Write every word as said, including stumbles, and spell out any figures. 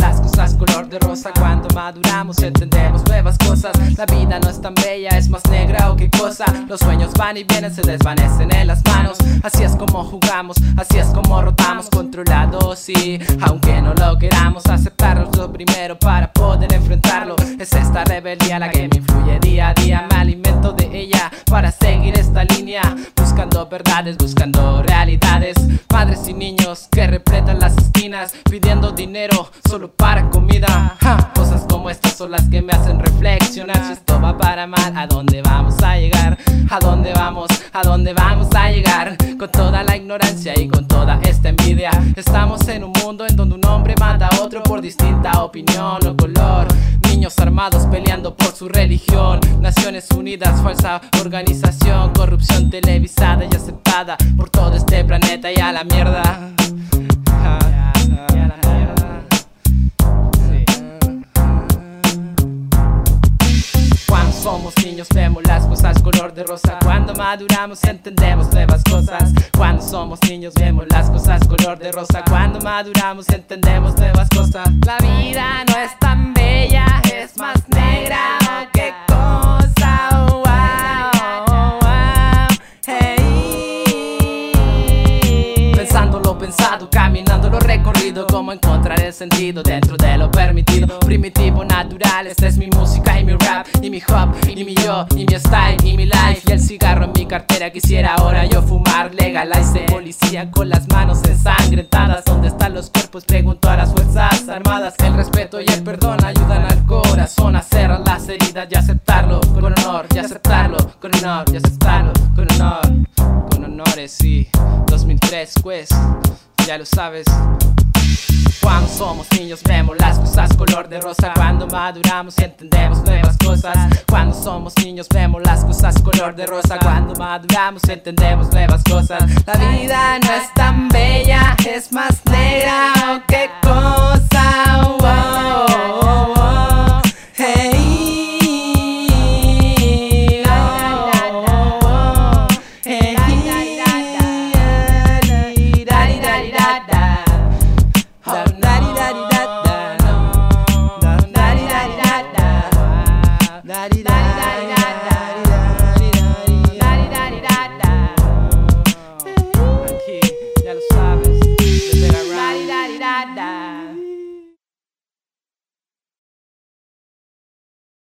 las cosas color de rosa. Cuando maduramos entendemos nuevas cosas. La vida no es tan bella, es más negra o qué cosa. Los sueños van y vienen, se desvanecen en las manos. Así es como jugamos, así es como rotamos, controlados y aunque no lo queramos aceptarlo es lo primero para poder enfrentarlo. Es esta rebeldía la que me influye día a día. Me alimento de ella para seguir esta línea, buscando verdades, buscando realidades. Padres y niños que repletan las esquinas pidiendo dinero solo para comida. Ja, cosas como estas son las que me hacen reflexionar. Si esto va para mal, ¿a dónde vamos a llegar? ¿A dónde vamos? ¿A dónde vamos a llegar? Con toda la ignorancia y con toda esta envidia. Estamos en un mundo en donde un hombre mata a otro por distinta opinión o color. Niños armados peleando por su religión. Naciones Unidas, falsa organización. Corrupción televisada y aceptada por todo este planeta. Y a la mierda. Ja, y a la mierda. Sí. Cuando somos niños vemos las cosas color de rosa. Cuando maduramos entendemos nuevas cosas. Cuando somos niños vemos las cosas color de rosa. Cuando maduramos entendemos nuevas cosas. La vida no es tan bella, es más negra, oh, qué cosa, oh, wow, oh, wow, hey. Pensando lo pensado, caminando lo recorrido, cómo encontrar el sentido dentro de lo permitido. Primitivo, natural, esta es mi música y mi rap, y mi hop, y mi yo, y mi style, y mi life. Y el cigarro en mi cartera, quisiera ahora yo fumar. Legalize, policía con las manos ensangrentadas. ¿Dónde están los cuerpos? Pregunto a las fuerzas armadas. El respeto y el perdón ayudan al corazón a cerrar las heridas y aceptarlo con honor, y aceptarlo con honor, y aceptarlo con honor. Con honores, sí, dos mil tres, pues, ya lo sabes. Cuando somos niños vemos las cosas color de rosa. Cuando maduramos entendemos nuevas cosas. Cuando somos niños vemos las cosas color de rosa. Cuando maduramos entendemos nuevas cosas. La vida no es tan bella, es más negra, oh, qué cosa.